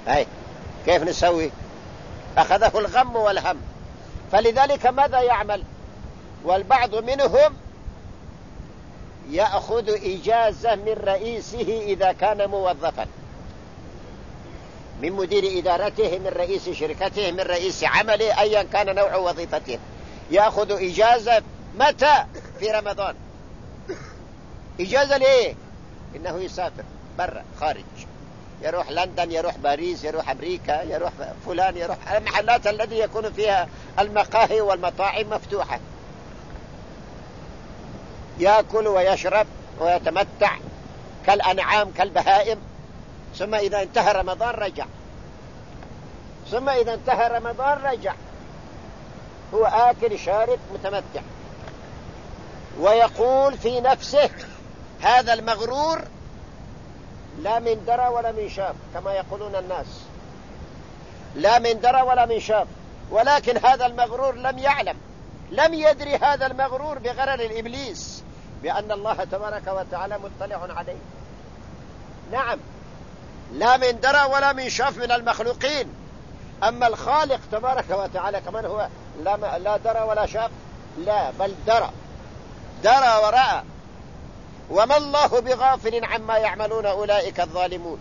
أي كيف نسوي؟ أخذه الغم والهم. فلذلك ماذا يعمل؟ والبعض منهم يأخذ إجازة من رئيسه إذا كان موظفا، من مدير إدارته، من رئيس شركته، من رئيس عمله، أيا كان نوع وظيفته، يأخذ إجازة متى؟ في رمضان. إجازة ليه؟ إنه يسافر برا خارج، يروح لندن، يروح باريس، يروح أمريكا، يروح فلان، يروح المحلات التي يكون فيها المقاهي والمطاعم مفتوحة، يأكل ويشرب ويتمتع كالأنعام كالبهائم. ثم إذا انتهى رمضان رجع، ثم إذا انتهى رمضان رجع، هو آكل شارب متمتع، ويقول في نفسه هذا المغرور لا من درى ولا من شاف، كما يقولون الناس، لا من درى ولا من شاف. ولكن هذا المغرور لم يعلم، لم يدري هذا المغرور بغرر الإبليس بأن الله تبارك وتعالى مطلع عليه. نعم، لا من درى ولا من شاف من المخلوقين. أما الخالق تبارك وتعالى كمان هو لا درى ولا شاف، لا بل درى ورأى. وما الله بغافل عما يعملون أولئك الظالمون.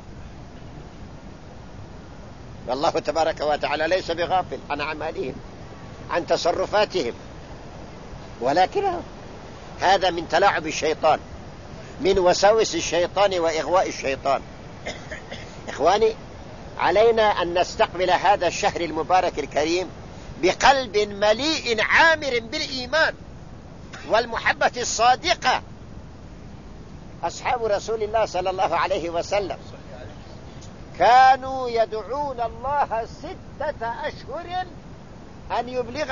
والله تبارك وتعالى ليس بغافل عن أعمالهم، عن تصرفاتهم، ولكن هذا من تلاعب الشيطان، من وساوس الشيطان وإغواء الشيطان. إخواني، علينا أن نستقبل هذا الشهر المبارك الكريم بقلب مليء عامر بالإيمان والمحبة الصادقة. أصحاب رسول الله صلى الله عليه وسلم كانوا يدعون الله 6 أشهر أن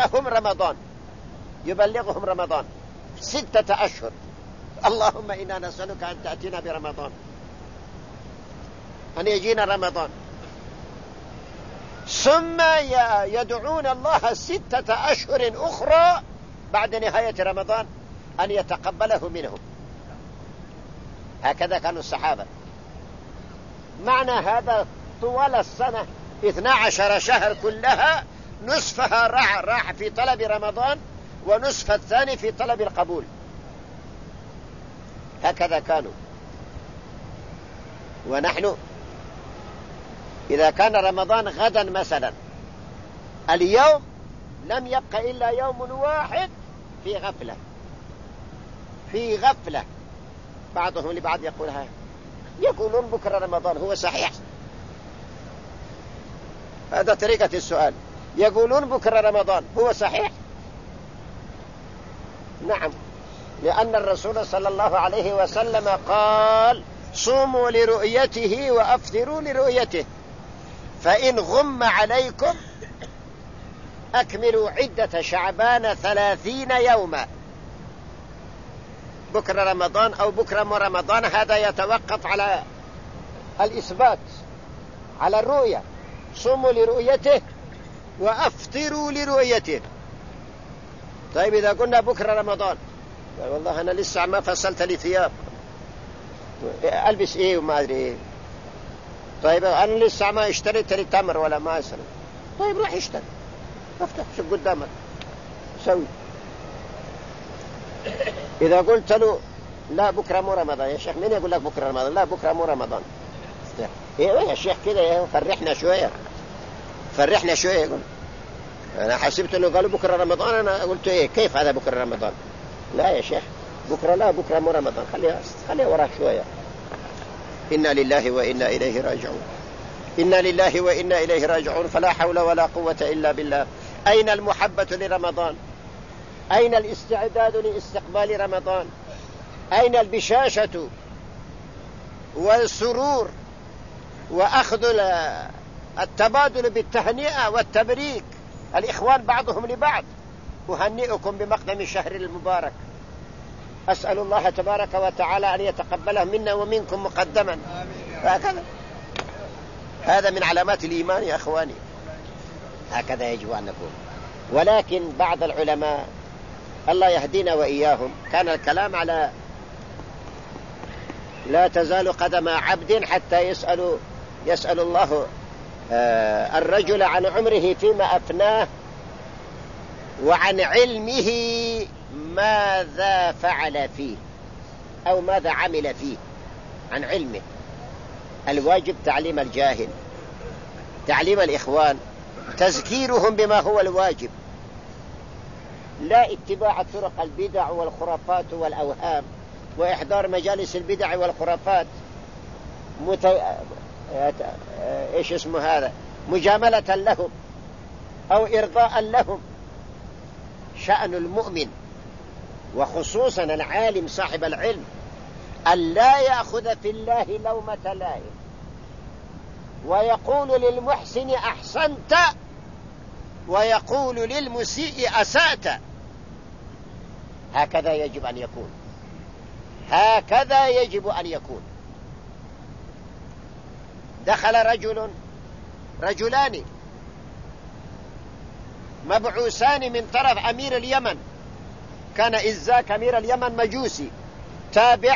يبلغهم رمضان 6 أشهر. اللهم إنا نسألك أن تأتينا برمضان، أن يجينا رمضان. ثم يدعون الله 6 أشهر أخرى بعد نهاية رمضان أن يتقبله منهم. هكذا كانوا الصحابة. معنى هذا طوال السنة 12 شهر كلها نصفها راح في طلب رمضان، ونصف الثاني في طلب القبول. هكذا كانوا. ونحن إذا كان رمضان غدا مثلا، اليوم لم يبقى إلا يوم واحد في غفلة. بعضهم لبعض يقولون بكرة رمضان، هو صحيح؟ هذا طريقة السؤال. يقولون بكرة رمضان، هو صحيح؟ نعم، لأن الرسول صلى الله عليه وسلم قال: صوموا لرؤيته وأفطروا لرؤيته، فإن غم عليكم أكملوا عدة شعبان 30 يوما. بكرة رمضان أو بكرة مو رمضان، هذا يتوقف على الإثبات، على الرؤية. صوموا لرؤيته وأفطروا لرؤيته. طيب إذا قلنا بكرة رمضان، والله أنا لسه ما فصلت لي ثياب، ألبس إيه وما أدري إيه. طيب أنا لسه ما اشتريت لي تمر ولا ما أسرع. طيب روح اشتري، افتح شوف قدامك سوي. إذا قلت له لا بكرة مو رمضان، يا شيخ مين يقول لك بكرة رمضان؟ لا بكرة مو رمضان. إيه يا شيخ كده، فرحنا شوية. يقول أنا حسبت أنه قالوا بكرة رمضان، أنا قلت إيه كيف هذا بكرة رمضان؟ لا يا شيخ بكرة، لا بكرة مو رمضان، خليها وراك شوية. إنا لله وإنا إليه راجعون، إنا لله وإنا إليه راجعون. فلا حول ولا قوة إلا بالله. أين المحبة لرمضان؟ أين الاستعداد لاستقبال رمضان؟ أين البشاشة والسرور وأخذ التبادل بالتهنئة والتبريك، الإخوان بعضهم لبعض؟ أهنئكم بمقدم الشهر المبارك، أسأل الله تبارك وتعالى أن يتقبله منا ومنكم مقدما. هكذا، هذا من علامات الإيمان يا أخواني، هكذا يجب أن نكون. ولكن بعض العلماء الله يهدينا وإياهم كان الكلام على لا تزال قدم عبد حتى يسأل الله الرجل عن عمره فيما أفناه وعن علمه ماذا فعل فيه أو ماذا عمل فيه. عن علمه، الواجب تعليم الجاهل، تعليم الإخوان، تذكيرهم بما هو الواجب، لا اتباع طرق البدع والخرافات والأوهام وإحضار مجالس البدع والخرافات إيش اسمه هذا، مجاملة لهم أو إرضاء لهم. شأن المؤمن وخصوصا العالم صاحب العلم أن لا يأخذ في الله لومة لائم، ويقول للمحسن أحسنت ويقول للمسيء أسأت. هكذا يجب أن يكون، هكذا يجب أن يكون. دخل رجلان مبعوثان من طرف أمير اليمن، كان إزاك أمير اليمن مجوسي تابع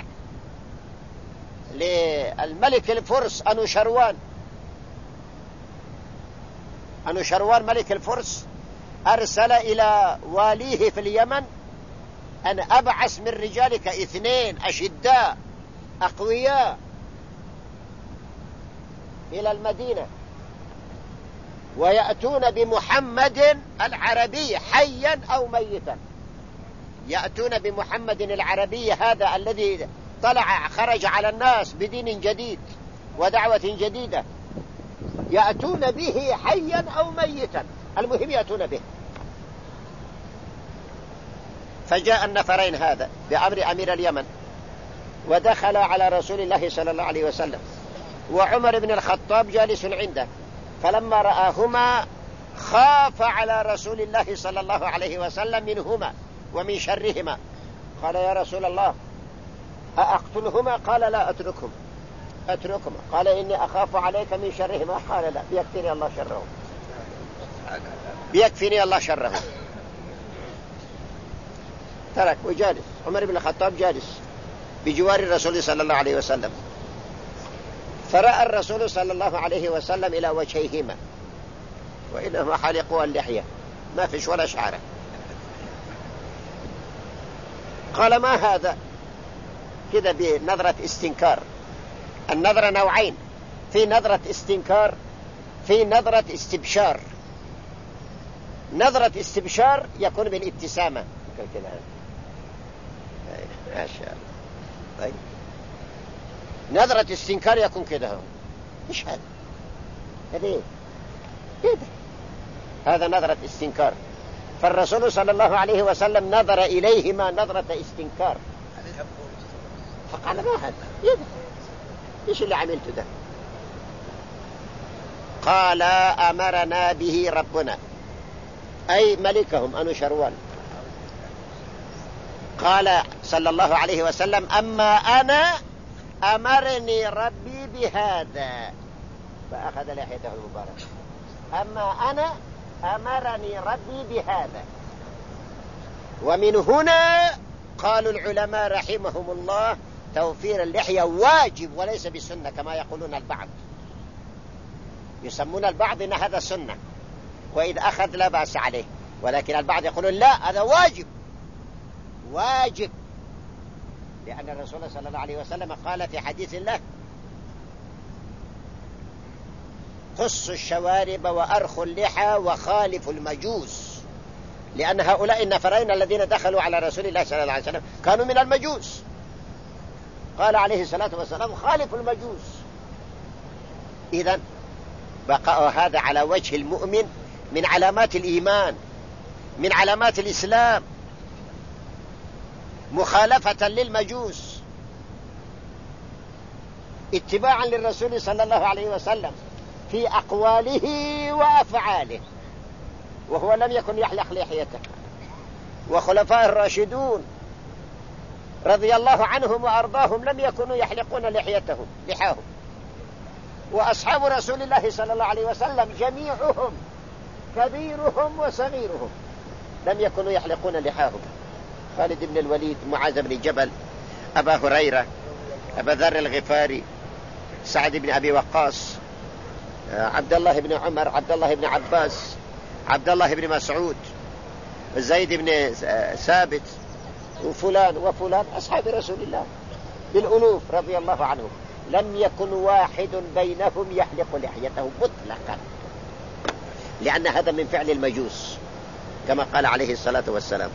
للملك الفرس أنوشروان ملك الفرس أرسل إلى واليه في اليمن أن أبعث من رجالك 2 أشداء أقوياء إلى المدينة ويأتون بمحمد العربي حيا أو ميتا. يأتون بمحمد العربي هذا الذي خرج على الناس بدين جديد ودعوة جديدة، يأتون به حيا أو ميتا، المهم يأتون به. فجاء النفرين هذا بأمر أمير اليمن ودخل على رسول الله صلى الله عليه وسلم، وعمر بن الخطاب جالس عنده، فلما رآهما خاف على رسول الله صلى الله عليه وسلم منهما ومن شرهما. قال يا رسول الله أأقتلهما؟ قال لا، أتركهما. قال إني أخاف عليك من شرهما. قال لا، بيكفيني الله شرهم، بيكفيني الله شرهم. ترك وجالس. عمر بن الخطاب جالس بجوار الرسول صلى الله عليه وسلم، فرأى الرسول صلى الله عليه وسلم إلى وجهيهما وإنهما حلقوا اللحية، ما فيش ولا شعره. قال ما هذا؟ كذا بنظرة استنكار. النظرة نوعين، في نظرة استنكار، في نظرة استبشار. نظرة استبشار يكون بالابتسامة كذا، ما شاء الله. طيب نظرة استنكار يكون كذا. ايش هذا؟ هذا ايه كده؟ هذا نظرة استنكار. فالرسول صلى الله عليه وسلم نظر إليهما نظرة استنكار، فقال ما هذا؟ إيه ده؟ إيش اللي عملته ده؟ قال أمرنا به ربنا، أي ملكهم أنوشروان. قال صلى الله عليه وسلم أما أنا أمرني ربي بهذا، فأخذ لحيته المباركة. أما أنا أمرني ربي بهذا. ومن هنا قالوا العلماء رحمهم الله توفير اللحية واجب وليس بسنة كما يقولون البعض. يسمون البعض إن هذا سنة وإذا أخذ لا بأس عليه، ولكن البعض يقولون لا، هذا واجب، واجب، لأن الرسول صلى الله عليه وسلم قال في حديث له قصوا الشوارب وأرخوا اللحى وخالفوا المجوس، لأن هؤلاء النفرين الذين دخلوا على رسول الله صلى الله عليه وسلم كانوا من المجوس. قال عليه الصلاة والسلام خالفوا المجوس. إذن بقاء هذا على وجه المؤمن من علامات الإيمان، من علامات الإسلام، مخالفة للمجوس، اتباعا للرسول صلى الله عليه وسلم في أقواله وأفعاله، وهو لم يكن يحلق لحيته. وخلفاء الراشدون رضي الله عنهم وأرضاهم لم يكونوا يحلقون لحاهم. وأصحاب رسول الله صلى الله عليه وسلم جميعهم كبيرهم وصغيرهم لم يكونوا يحلقون لحاهم. خالد بن الوليد، معاذ بن جبل، أبا هريرة، أبا ذر الغفاري، سعد بن أبي وقاص، عبد الله بن عمر، عبد الله بن عباس، عبد الله بن مسعود، زيد بن ثابت، وفلان وفلان أصحاب رسول الله بالألوف رضي الله عنهم، لم يكن واحد بينهم يحلق لحيته مطلقا، لأن هذا من فعل المجوس كما قال عليه الصلاة والسلام.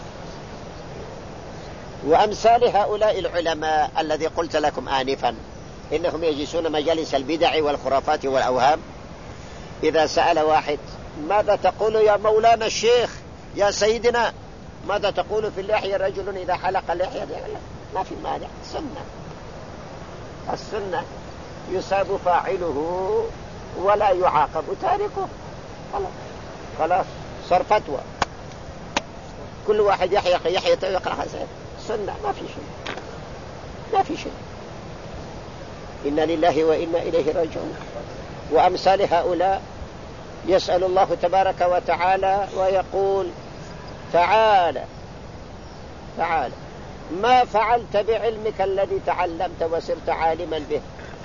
وأمثال هؤلاء العلماء الذي قلت لكم آنفا إنهم يجلسون مجالس البدع والخرافات والأوهام، إذا سأل واحد ماذا تقول يا مولانا الشيخ يا سيدنا، ماذا تقول في اللحية رجل إذا حلق اللحية؟ ما في مانع، سنة، السنة يساب فاعله ولا يعاقب تاركه، خلاص صار فتوى، كل واحد يحيق يحيى يقرأ سنة، ما في شيء، ما في شيء. إنا لله وإنا إليه راجعون. وأمثال هؤلاء يسأل الله تبارك وتعالى ويقول تعالى تعالى ما فعلت بعلمك الذي تعلمت وصرت عالما به.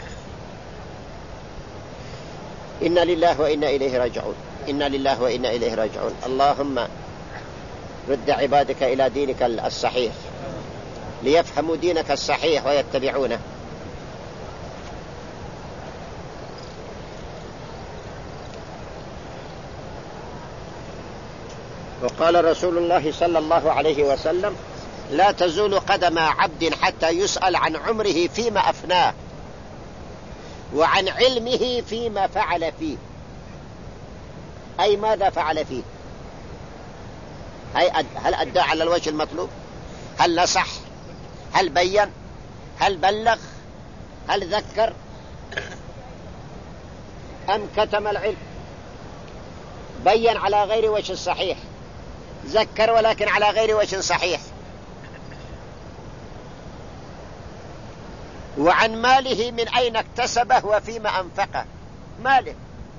إنا لله وإنا إليه راجعون، إنا لله وإنا إليه راجعون. اللهم رد عبادك إلى دينك الصحيح ليفهموا دينك الصحيح ويتبعونه. وقال رسول الله صلى الله عليه وسلم لا تزول قدم عبد حتى يسأل عن عمره فيما أفناه وعن علمه فيما فعل فيه. أي ماذا فعل فيه؟ هل أدى على الوجه المطلوب؟ هل نصح؟ هل بين؟ هل بلغ؟ هل ذكر؟ أم كتم العلم؟ بين على غير وجه صحيح، ذكر ولكن على غير وجه صحيح. وعن ماله من أين اكتسبه وفيما أنفقه. ماله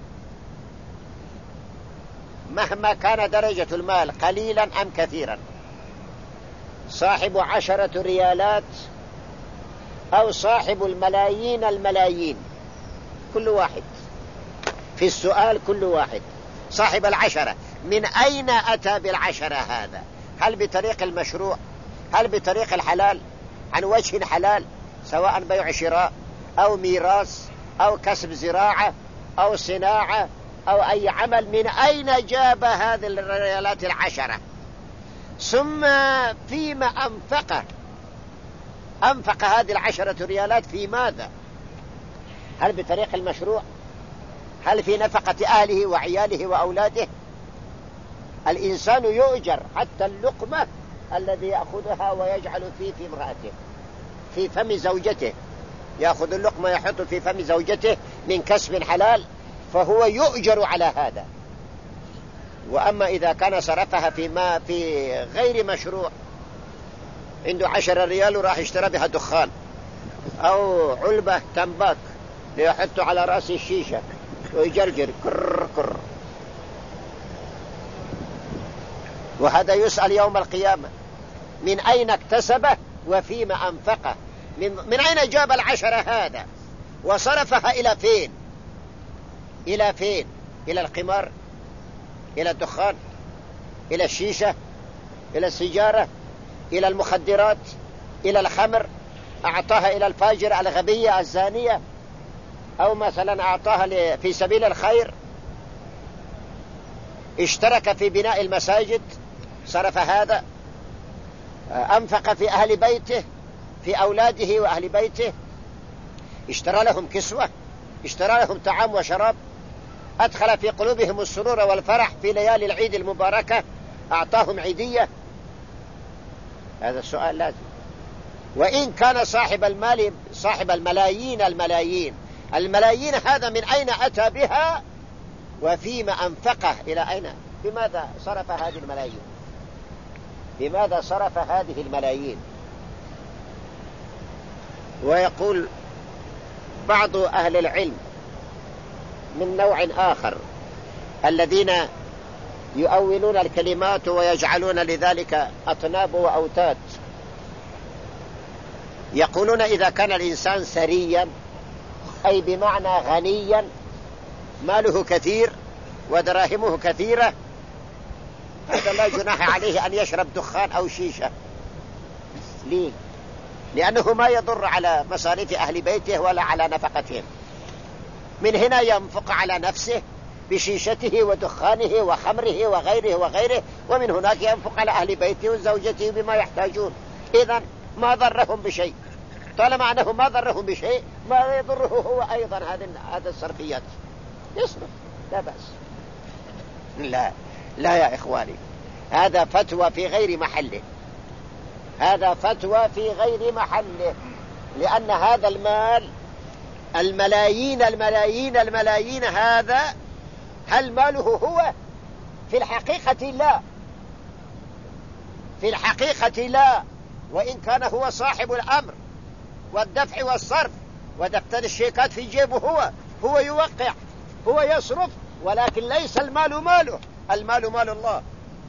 مهما كان درجة المال قليلا أم كثيرا، صاحب 10 ريالات أو صاحب الملايين، كل واحد في السؤال، كل واحد صاحب 10 من أين أتى 10 هذا؟ هل بطريق المشروع؟ هل بطريق الحلال؟ عن وجه حلال، سواء بيع شراء أو ميراث أو كسب زراعة أو صناعة أو أي عمل؟ من أين جاب هذه الريالات 10؟ ثم فيما أنفق هذه 10 ريالات في ماذا؟ هل بطريق المشروع؟ هل في نفقة أهله وعياله وأولاده؟ الإنسان يؤجر حتى اللقمة الذي يأخذها ويجعل في امرأته، في فم زوجته، يأخذ اللقمة يحط في فم زوجته من كسب حلال، فهو يؤجر على هذا. وأما إذا كان صرفها في غير مشروع، عنده 10 ريال وراح اشترى بها دخان أو علبة تنباك ليحط على رأس الشيشة ويجرجر كر كر، وهذا يسأل يوم القيامة من أين اكتسبه وفيما أنفقه. من أين جاب 10 هذا وصرفها إلى فين؟ إلى فين؟ إلى القمار، إلى الدخان، إلى الشيشة، إلى السيجارة، إلى المخدرات، إلى الخمر، أعطاها إلى الفاجر الغبية الزانية، أو مثلا أعطاها في سبيل الخير، اشترك في بناء المساجد صرف هذا، أنفق في أهل بيته، في أولاده وأهل بيته، اشترى لهم كسوة، اشترى لهم طعام وشراب، أدخل في قلوبهم السرور والفرح في ليالي العيد المباركة، أعطاهم عيدية. هذا السؤال لازم. وإن كان صاحب المال صاحب الملايين هذا من أين أتى بها وفيما أنفقه؟ إلى أين؟ بماذا صرف هذه الملايين؟ بماذا صرف هذه الملايين؟ ويقول بعض أهل العلم من نوع آخر الذين يؤولون الكلمات ويجعلون لذلك أطناب وأوتاد، يقولون إذا كان الإنسان ثريا أي بمعنى غنيا ماله كثير ودراهمه كثيرة، هذا لا جناح عليه أن يشرب دخان أو شيشة. ليه؟ لأنه ما يضر على مصاريف أهل بيته ولا على نفقتهم. من هنا ينفق على نفسه بشيشته ودخانه وخمره وغيره وغيره، ومن هناك ينفق على أهل بيته وزوجته بما يحتاجون. إذن ما ضرهم بشيء، طالما أنه ما ضرهم بشيء ما يضره هو أيضا هذا الصرفيات، يصرف لا بأس. لا يا إخواني، هذا فتوى في غير محله، هذا فتوى في غير محله، لأن هذا المال الملايين الملايين الملايين هذا هل ماله هو؟ في الحقيقة لا، في الحقيقة لا، وإن كان هو صاحب الأمر والدفع والصرف ودفتر الشيكات في جيبه، هو يوقع، هو يصرف، ولكن ليس المال ماله، المال مال الله،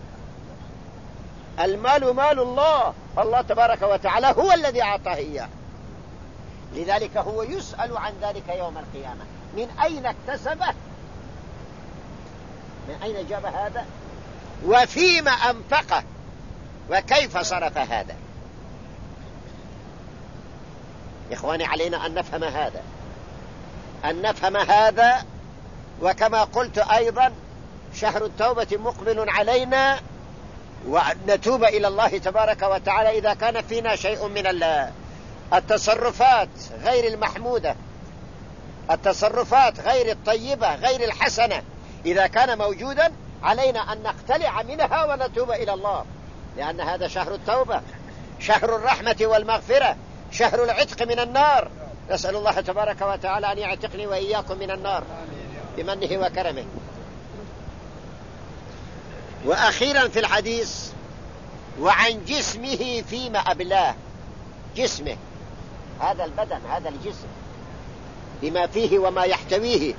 المال مال الله، الله تبارك وتعالى هو الذي أعطاه إياه، لذلك هو يسأل عن ذلك يوم القيامة. من أين اكتسبه؟ من أين جاب هذا؟ وفيما أنفقه؟ وكيف صرف هذا؟ إخواني، علينا أن نفهم هذا، أن نفهم هذا. وكما قلت أيضا، شهر التوبة مقبل علينا، وأن نتوب إلى الله تبارك وتعالى إذا كان فينا شيء من التصرفات غير المحمودة، التصرفات غير الطيبة غير الحسنة، إذا كان موجودا علينا أن نقتلع منها ونتوب إلى الله، لأن هذا شهر التوبة، شهر الرحمة والمغفرة، شهر العتق من النار. نسأل الله تبارك وتعالى أن يعتقني وإياكم من النار بمنه وكرمه. وأخيرا في الحديث، وعن جسمه فيما أبلاه، جسمه هذا البدن، هذا الجسم بما فيه وما يحتويه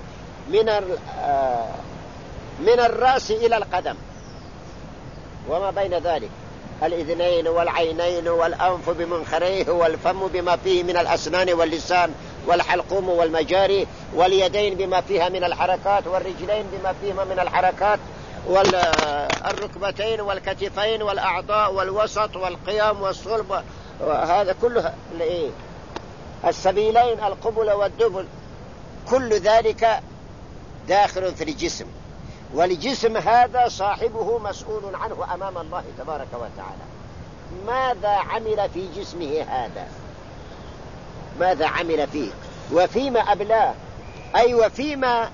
من الرأس إلى القدم وما بين ذلك، الإذنين والعينين والأنف بمنخريه والفم بما فيه من الأسنان واللسان والحلقوم والمجاري، واليدين بما فيها من الحركات، والرجلين بما فيها من الحركات، والركبتين والكتفين والأعضاء والوسط والقيام والصلب، هذا كله السبيلين القبل والدبل، كل ذلك داخل في الجسم. والجسم هذا صاحبه مسؤول عنه أمام الله تبارك وتعالى. ماذا عمل في جسمه هذا؟ ماذا عمل فيه؟ وفيما أبلاه، أي وفيما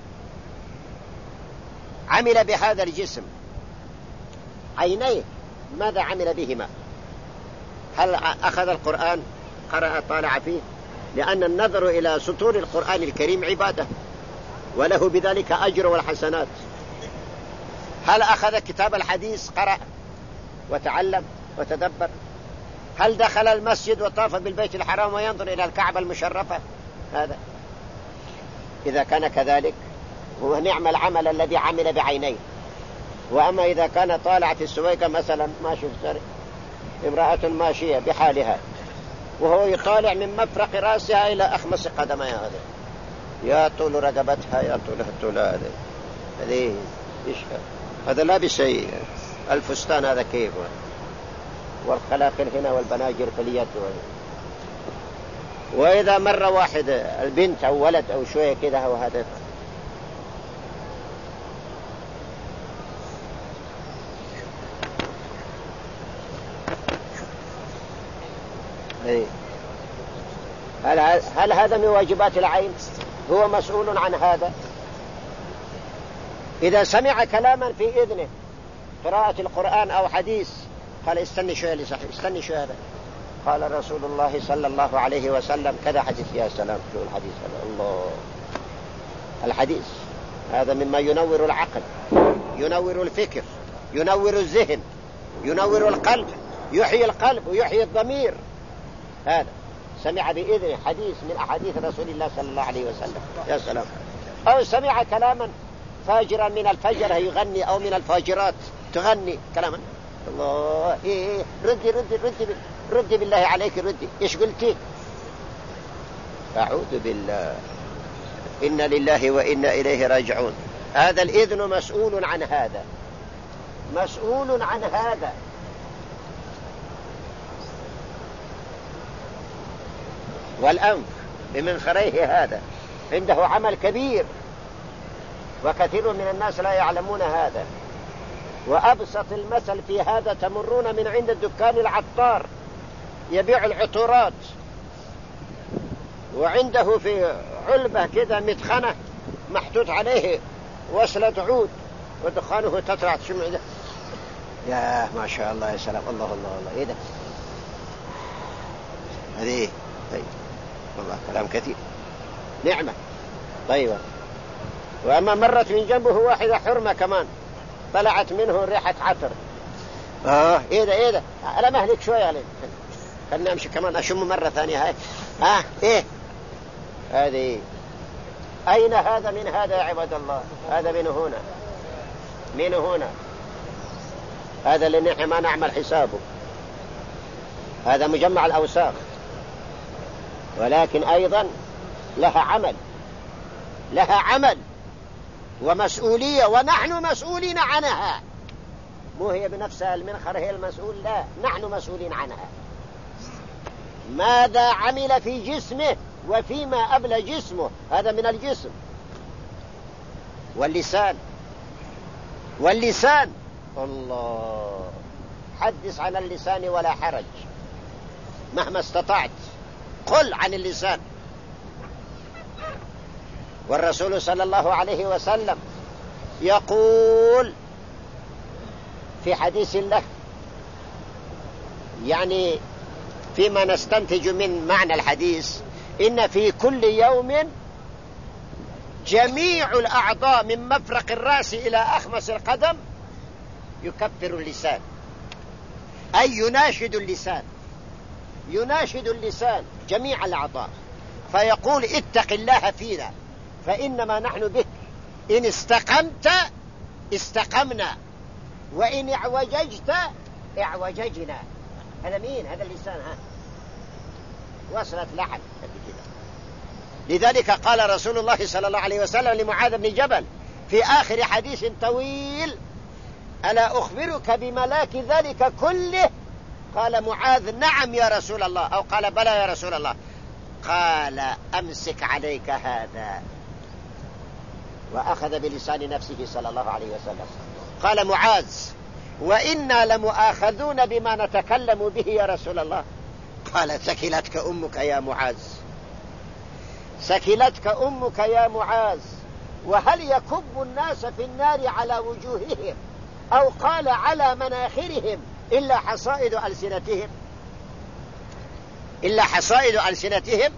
عمل بهذا الجسم. عينيه ماذا عمل بهما؟ هل أخذ القرآن قرأ طالع فيه؟ لأن النظر إلى سطور القرآن الكريم عبادة، وله بذلك أجر والحسنات. هل أخذ كتاب الحديث قرأ وتعلم وتدبر؟ هل دخل المسجد وطاف بالبيت الحرام وينظر إلى الكعبة المشرفة؟ هذا إذا كان كذلك هو نعم العمل الذي عمل بعينيه. وأما إذا كان طالع في السويقة مثلا، ما شفت امرأة ماشية بحالها وهو يطالع من مفرق رأسها إلى أخمص قدمها، هذا يا طول رقبتها يا طول هذه إيش هذا؟ لا بشيء، الفستان هذا كيف، والخلاقل هنا والبناجر في اليد. وإذا مر واحد البنت أو ولد أو شوية كده، وهذا هل هذا من واجبات العين؟ هو مسؤول عن هذا. إذا سمع كلاما في إذنه، قراءة القرآن أو حديث، قال استني شوية لصحيح، استني شوية هذا، قال رسول الله صلى الله عليه وسلم كذا حديث، يا سلام شو الحديث هذا، الله، الحديث هذا مما ينور العقل، ينور الفكر، ينور الذهن، ينور القلب، يحيي القلب ويحيي الضمير. هذا سمع بإذنه حديث من أحاديث رسول الله صلى الله عليه وسلم، يا سلام. أو سمع كلاما فاجرا من الفجر يغني، أو من الفاجرات تغني كلاما، الله ردي بالله عليك، ردي، إيش قلتي؟ أعوذ بالله، إنا لله وإنا إليه راجعون. هذا الإذن مسؤول عن هذا، مسؤول عن هذا. والأنف بمنخريه هذا عنده عمل كبير، وكثير من الناس لا يعلمون هذا. وأبسط المثل في هذا، تمرون من عند الدكان العطار يبيع العطورات، وعنده في علبة كذا مدخنة محطوط عليه وصلة عود ودخانه تطلع تشمع ده. يا ما شاء الله، يا سلام، الله الله الله، ايه ده؟ هذه طيب والله كلام كثير، نعمة طيبة. وأما مرت من جنبه واحدة حرمة كمان طلعت منه ريحة عطر. ايه ده ايه ده؟ أنا مهلك شوية عليه، خلنا امشي كمان اشم مرة ثانية. هاي ايه هذه؟ اين هذا من هذا يا عباد الله؟ هذا من هنا، من هنا، هذا اللي نحن ما نعمل حسابه، هذا مجمع الأوساخ، ولكن أيضا لها عمل، لها عمل ومسؤولية، ونحن مسؤولين عنها. مو هي بنفسها المنخر هي المسؤول، لا، نحن مسؤولين عنها. ماذا عمل في جسمه وفيما أبلى جسمه، هذا من الجسم. واللسان، واللسان الله، حدث عن اللسان ولا حرج مهما استطعت، قل عن اللسان. والرسول صلى الله عليه وسلم يقول في حديث له، يعني فيما نستنتج من معنى الحديث، إن في كل يوم جميع الأعضاء من مفرق الرأس إلى أخمص القدم يكفر اللسان، أي يناشد اللسان، يناشد اللسان جميع الأعضاء، فيقول اتق الله فينا فإنما نحن بك، إن استقمت استقمنا، وإن اعوججت اعوججنا. هذا مين؟ هذا اللسان. وصلت لحن كده. لذلك قال رسول الله صلى الله عليه وسلم لمعاذ بن جبل في آخر حديث طويل: ألا أخبرك بملاك ذلك كله؟ قال معاذ: نعم يا رسول الله، أو قال: بلى يا رسول الله. قال: أمسك عليك هذا، وأخذ بلسان نفسه صلى الله عليه وسلم. قال معاذ: وإنا لمؤاخذون بما نتكلم به يا رسول الله. قال: ثكلتك أمك يا معاذ، ثكلتك أمك يا معاذ. وهل يكب الناس في النار على وجوههم، أو قال على مناخرهم، إلا حصائد ألسنتهم، إلا حصائد ألسنتهم.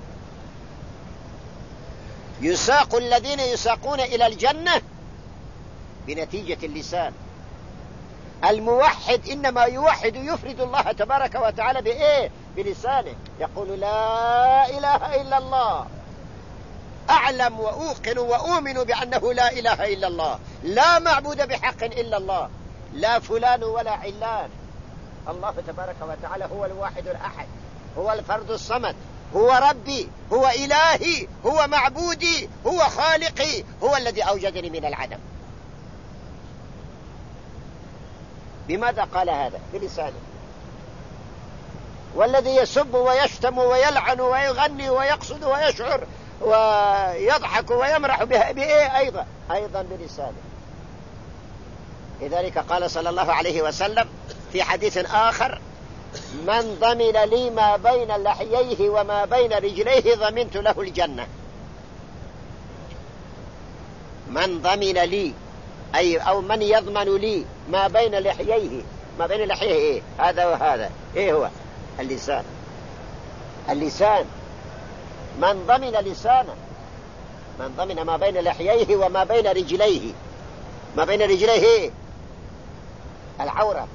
يساق الذين يساقون إلى الجنة بنتيجة اللسان. الموحد إنما يوحد يفرد الله تبارك وتعالى بإيه؟ بلسانه. يقول: لا إله إلا الله، أعلم وأوقن وأؤمن بأنه لا إله إلا الله، لا معبود بحق إلا الله، لا فلان ولا علان. الله تبارك وتعالى هو الواحد الأحد، هو الفرد الصمد، هو ربي، هو إلهي، هو معبودي، هو خالقي، هو الذي أوجدني من العدم. بماذا قال هذا؟ بلسانه. والذي يسب ويشتم ويلعن ويغني ويقصد ويشعر ويضحك ويمرح بإيه؟ أيضا بلسانه. لذلك قال صلى الله عليه وسلم في حديث آخر: من ضمن لي ما بين لحييه وما بين رجليه ضمنت له الجنة. من ضمن لي، أو من يضمن لي ما بين لحييه. ما بين لحييه إيه؟ هذا وهذا. إيه هو؟ اللسان. اللسان. من ضمن لسانه، من ضمن ما بين لحييه وما بين رجليه. ما بين رجليه إيه؟ العورة.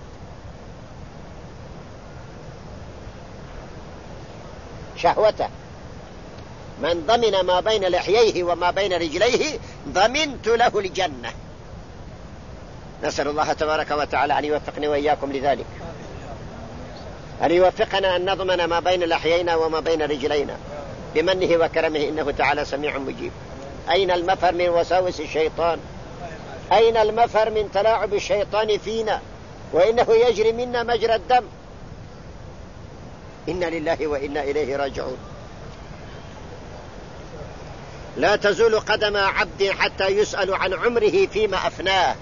شهوته. من ضمن ما بين لحييه وما بين رجليه ضمنت له الجنة. نسأل الله تبارك وتعالى أن يوفقني وإياكم لذلك، أن يوفقنا أن نضمن ما بين لحيينا وما بين رجلينا، بمنه وكرمه إنه تعالى سميع مجيب. أين المفر من وساوس الشيطان؟ أين المفر من تلاعب الشيطان فينا؟ وإنه يجري منا مجرى الدم. إنا لله وإنا إليه راجعون. لا تزول قدم عبد حتى يسأل عن عمره فيما أفناه.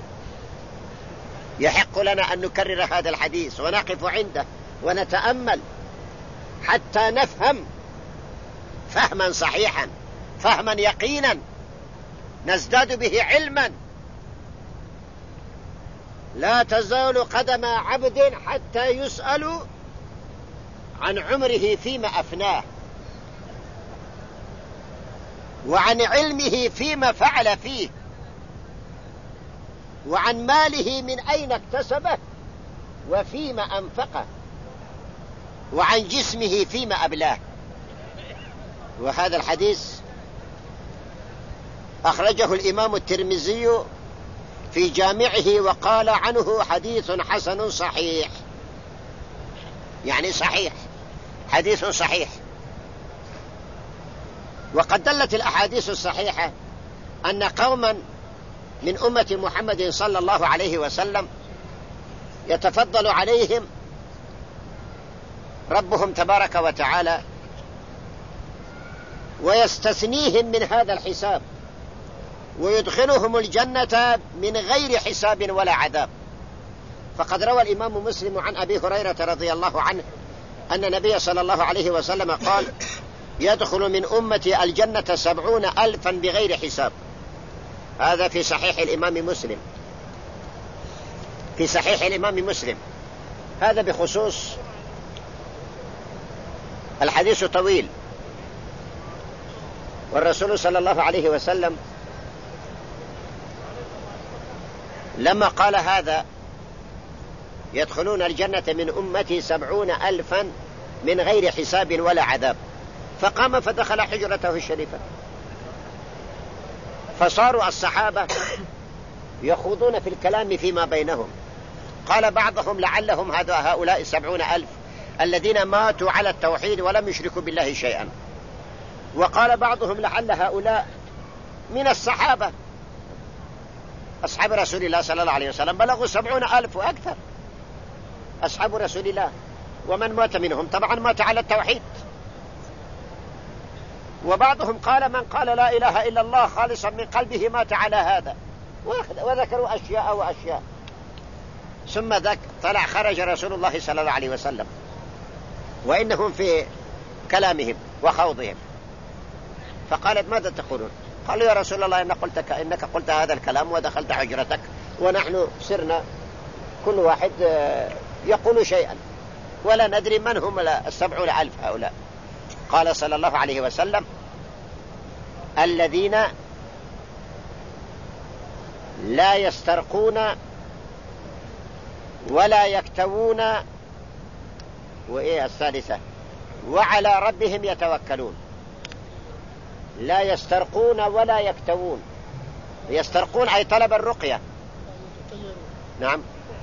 يحق لنا أن نكرر هذا الحديث ونقف عنده ونتأمل حتى نفهم فهما صحيحا، فهما يقينا نزداد به علما. لا تزال قدم عبد حتى يسأل عن عمره فيما أفناه، وعن علمه فيما فعل فيه، وعن ماله من أين اكتسبه وفيما أنفقه، وعن جسمه فيما أبلاه. وهذا الحديث أخرجه الإمام الترمذي في جامعه وقال عنه حديث حسن صحيح، يعني صحيح، حديث صحيح. وقد دلت الأحاديث الصحيحة أن قوما من أمة محمد صلى الله عليه وسلم يتفضل عليهم ربهم تبارك وتعالى ويستثنيهم من هذا الحساب ويدخلهم الجنة من غير حساب ولا عذاب. فقد روى الإمام مسلم عن أبي هريرة رضي الله عنه أن النبي صلى الله عليه وسلم قال: يدخل من أمتي الجنة 70,000 بغير حساب. هذا في صحيح الإمام مسلم، في صحيح الإمام مسلم. هذا بخصوص الحديث طويل، والرسول صلى الله عليه وسلم لما قال هذا يدخلون الجنة من أمتي 70,000 من غير حساب ولا عذاب، فقام فدخل حجرته الشريفة، فصاروا الصحابة يخوضون في الكلام فيما بينهم. قال بعضهم: لعلهم هؤلاء 70,000 الذين ماتوا على التوحيد ولم يشركوا بالله شيئا. وقال بعضهم: لعل هؤلاء من الصحابة أصحاب رسول الله صلى الله عليه وسلم بلغوا 70,000 وأكثر أصحاب رسول الله، ومن مات منهم طبعا مات على التوحيد. وبعضهم قال: من قال لا إله إلا الله خالصا من قلبه مات على هذا، وذكروا أشياء وأشياء. ثم طلع خرج رسول الله صلى الله عليه وسلم وإنهم في كلامهم وخوضهم، فقالت: ماذا تقولون؟ قالوا: يا رسول الله إنك قلت هذا الكلام ودخلت حجرتك ونحن سرنا كل واحد يقول شيئا ولا ندري من هم 70,000 هؤلاء. قال صلى الله عليه وسلم: الذين لا يسترقون ولا يكتوون، وإيه الثالثة؟ وعلى ربهم يتوكلون. لا يسترقون ولا يكتوون. يسترقون أي طلب الرقية. نعم.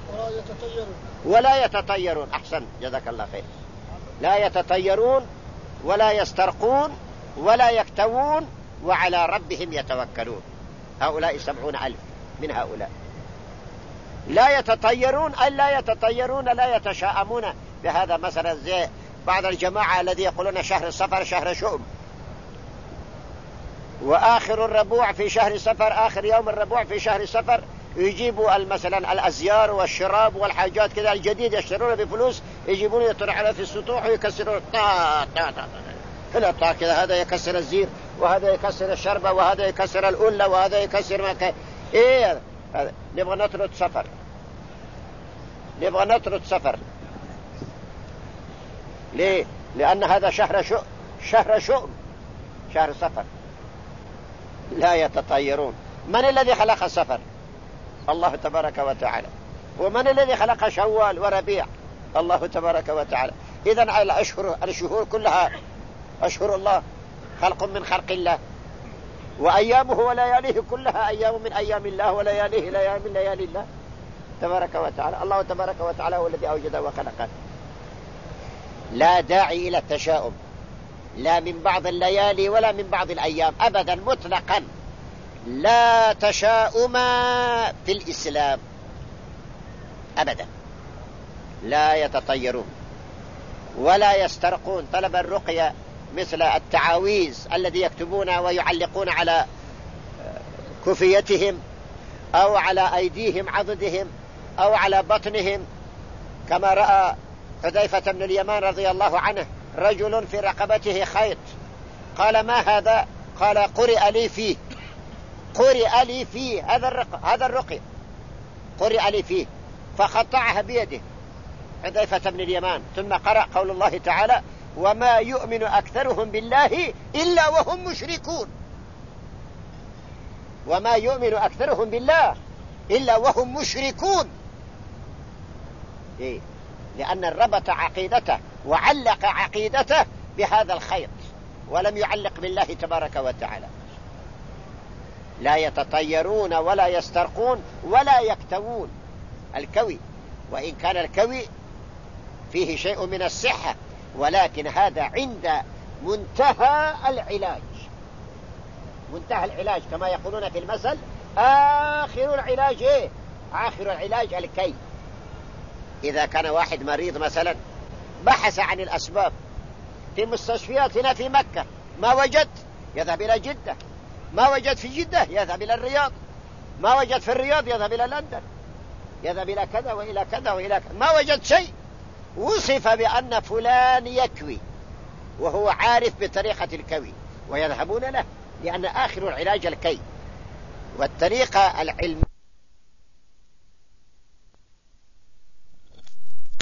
ولا يتطيرون. أحسن، جزاك الله خير. لا يتطيرون ولا يسترقون ولا يكتوون وعلى ربهم يتوكلون. هؤلاء 70,000 من هؤلاء. لا يتطيرون أي لا يتطيرون، لا يتشاءمون بهذا. مثلا زي بعض الجماعة الذي يقولون شهر الصفر شهر شؤم، وآخر الربوع في شهر صفر، آخر يوم الربوع في شهر صفر يجيبوا مثلا الأزيار والشراب والحاجات كذا الجديد يشترون بفلوس، يجيبون يطلعون في السطوح ويكسرون كذا كذا، هذا يكسر الزير وهذا يكسر الشربة وهذا يكسر الأولى وهذا يكسر ما إيه هذا. نبغى نطرد سفر، نبغى نطرد سفر. ليه؟ لأن هذا شهر شؤم، شهر صفر. لا يتطيرون. من الذي خلق السفر؟ الله تبارك وتعالى. ومن الذي خلق شوال وربيع؟ الله تبارك وتعالى. إذن الشهور كلها أشهر الله، خلق من خلق الله، وأيامه ولياليه كلها أيام من أيام الله، ولياليه ليالي من ليالي الله تبارك وتعالى. الله تبارك وتعالى هو الذي أوجد وخلقه. لا داعي إلى التشاؤم لا من بعض الليالي ولا من بعض الأيام أبدا مطلقا. لا تشاؤم في الإسلام أبدا، لا يتطيرون ولا يسترقون. طلب الرقية مثل التعاويذ الذي يكتبون ويعلقون على كفيتهم أو على أيديهم عضدهم أو على بطنهم، كما رأى حذيفة بن اليمان رضي الله عنه رجل في رقبته خيط، قال ما هذا؟ قال قرئ لي فيه، قرئ لي فيه هذا الرقي قرئ لي فيه، فقطعها بيده حذيفة بن اليمان. ثم قرأ قول الله تعالى وما يؤمن أكثرهم بالله إلا وهم مشركون. وما يؤمن أكثرهم بالله إلا وهم مشركون. إيه؟ لأن ربط عقيدته وعلق عقيدته بهذا الخيط ولم يعلق بالله تبارك وتعالى. لا يتطيرون ولا يسترقون ولا يكتوون. الكوي وإن كان الكوي فيه شيء من الصحة، ولكن هذا عند منتهى العلاج. منتهى العلاج كما يقولون في المثل آخر العلاج إيه؟ آخر العلاج الكي. إذا كان واحد مريض مثلا بحث عن الأسباب في مستشفياتنا في مكة ما وجد، يذهب إلى جدة. ما وجد في جدة يذهب إلى الرياض. ما وجد في الرياض يذهب إلى لندن، يذهب إلى كذا وإلى كذا وإلى كذا. ما وجد شيء وصف بأن فلان يكوي وهو عارف بطريقة الكوي ويذهبون له، لأن آخر العلاج الكي. والطريقة العلمية